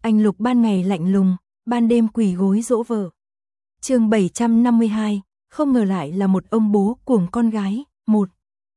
Anh Lục ban ngày lạnh lùng, ban đêm quỳ gối dỗ vợ. Chương 752, không ngờ lại là một ông bố cuồng con gái. 1.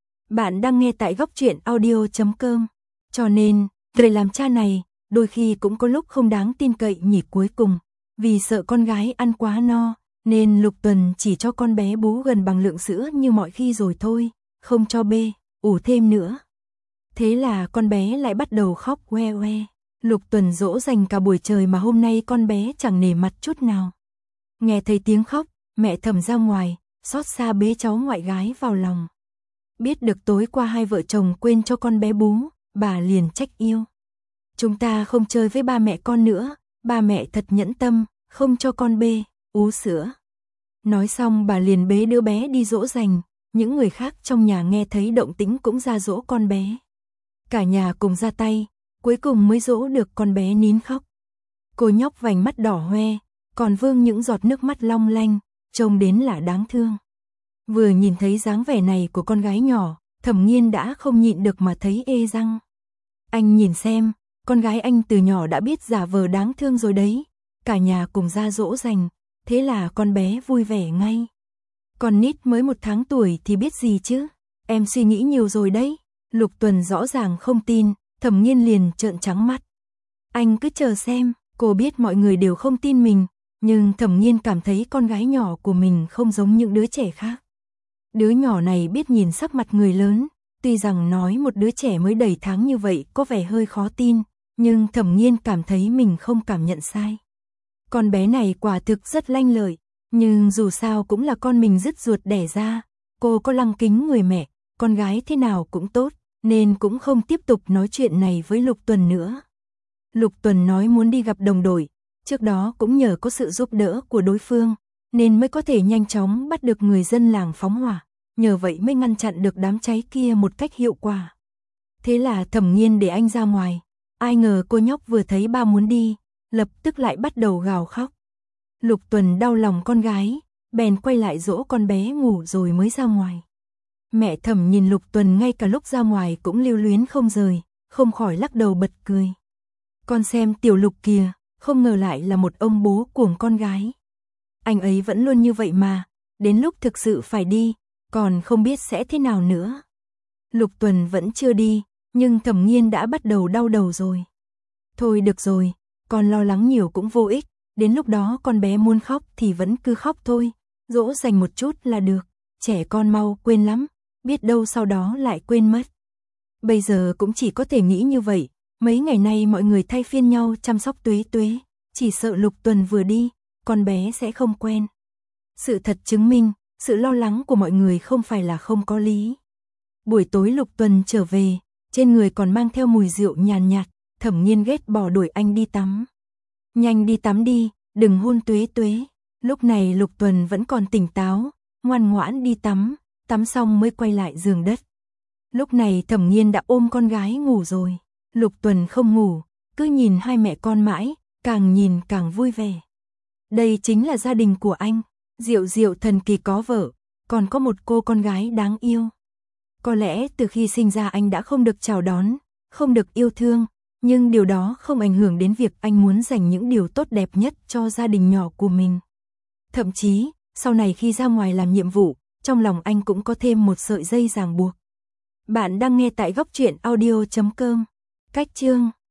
Bạn đang nghe tại góc truyện audio.com. Cho nên, người làm cha này, đôi khi cũng có lúc không đáng tin cậy nhỉ. Cuối cùng, vì sợ con gái ăn quá no, nên Lục Tuần chỉ cho con bé bú gần bằng lượng sữa như mọi khi rồi thôi, không cho bê, ủ thêm nữa. Thế là con bé lại bắt đầu khóc oe oe. Lục Tuần dỗ dành cả buổi trời mà hôm nay con bé chẳng nể mặt chút nào. Nghe thấy tiếng khóc, mẹ Thẩm ra ngoài, xót xa bế cháu ngoại gái vào lòng. Biết được tối qua hai vợ chồng quên cho con bé bú, bà liền trách yêu. Chúng ta không chơi với ba mẹ con nữa, ba mẹ thật nhẫn tâm, không cho con bê, ú sữa. Nói xong bà liền bế đứa bé đi dỗ dành, những người khác trong nhà nghe thấy động tĩnh cũng ra dỗ con bé. Cả nhà cùng ra tay, cuối cùng mới dỗ được con bé nín khóc. Cô nhóc vành mắt đỏ hoe, còn vương những giọt nước mắt long lanh, trông đến là đáng thương. Vừa nhìn thấy dáng vẻ này của con gái nhỏ, Thẩm Nghiên đã không nhịn được mà thấy ê răng. Anh nhìn xem, con gái anh từ nhỏ đã biết giả vờ đáng thương rồi đấy. Cả nhà cùng ra dỗ dành, thế là con bé vui vẻ ngay. Con nít mới 1 tháng tuổi thì biết gì chứ, em suy nghĩ nhiều rồi đấy. Lục Tuần rõ ràng không tin, Thẩm Nghiên liền trợn trắng mắt. Anh cứ chờ xem, cô biết mọi người đều không tin mình, nhưng Thẩm Nghiên cảm thấy con gái nhỏ của mình không giống những đứa trẻ khác. Đứa nhỏ này biết nhìn sắc mặt người lớn, tuy rằng nói một đứa trẻ mới đầy tháng như vậy có vẻ hơi khó tin, nhưng Thẩm Nghiên cảm thấy mình không cảm nhận sai. Con bé này quả thực rất lanh lợi, nhưng dù sao cũng là con mình dứt ruột đẻ ra, cô có lăng kính người mẹ, con gái thế nào cũng tốt, nên cũng không tiếp tục nói chuyện này với Lục Tuần nữa. Lục Tuần nói muốn đi gặp đồng đội, trước đó cũng nhờ có sự giúp đỡ của đối phương, nên mới có thể nhanh chóng bắt được người dân làng phóng hỏa, nhờ vậy mới ngăn chặn được đám cháy kia một cách hiệu quả. Thế là Thẩm Nghiên để anh ra ngoài, ai ngờ cô nhóc vừa thấy ba muốn đi, lập tức lại bắt đầu gào khóc. Lục Tuần đau lòng con gái, bèn quay lại dỗ con bé ngủ rồi mới ra ngoài. Mẹ Thẩm nhìn Lục Tuần ngay cả lúc ra ngoài cũng lưu luyến không rời, không khỏi lắc đầu bật cười. Con xem tiểu Lục kìa, không ngờ lại là một ông bố cuồng con gái. Anh ấy vẫn luôn như vậy mà, đến lúc thực sự phải đi, còn không biết sẽ thế nào nữa. Lục Tuần vẫn chưa đi, nhưng Thẩm Nghiên đã bắt đầu đau đầu rồi. Thôi được rồi, con lo lắng nhiều cũng vô ích, đến lúc đó con bé muốn khóc thì vẫn cứ khóc thôi, dỗ dành một chút là được, trẻ con mau quên lắm, biết đâu sau đó lại quên mất. Bây giờ cũng chỉ có thể nghĩ như vậy, mấy ngày nay mọi người thay phiên nhau chăm sóc Tuế Tuế, chỉ sợ Lục Tuần vừa đi, con bé sẽ không quen. Sự thật chứng minh, sự lo lắng của mọi người không phải là không có lý. Buổi tối Lục Tuần trở về, trên người còn mang theo mùi rượu nhàn nhạt, Thẩm Nghiên ghét bỏ đuổi anh đi tắm. Nhanh đi tắm đi, đừng hôn Tuế Tuế. Lúc này Lục Tuần vẫn còn tỉnh táo, ngoan ngoãn đi tắm, tắm xong mới quay lại giường đất. Lúc này Thẩm Nghiên đã ôm con gái ngủ rồi, Lục Tuần không ngủ, cứ nhìn hai mẹ con mãi, càng nhìn càng vui vẻ. Đây chính là gia đình của anh, Diệu Diệu thần kỳ có vợ, còn có một cô con gái đáng yêu. Có lẽ từ khi sinh ra anh đã không được chào đón, không được yêu thương, nhưng điều đó không ảnh hưởng đến việc anh muốn dành những điều tốt đẹp nhất cho gia đình nhỏ của mình. Thậm chí, sau này khi ra ngoài làm nhiệm vụ, trong lòng anh cũng có thêm một sợi dây ràng buộc. Bạn đang nghe tại góc truyện audio.com. Cách chương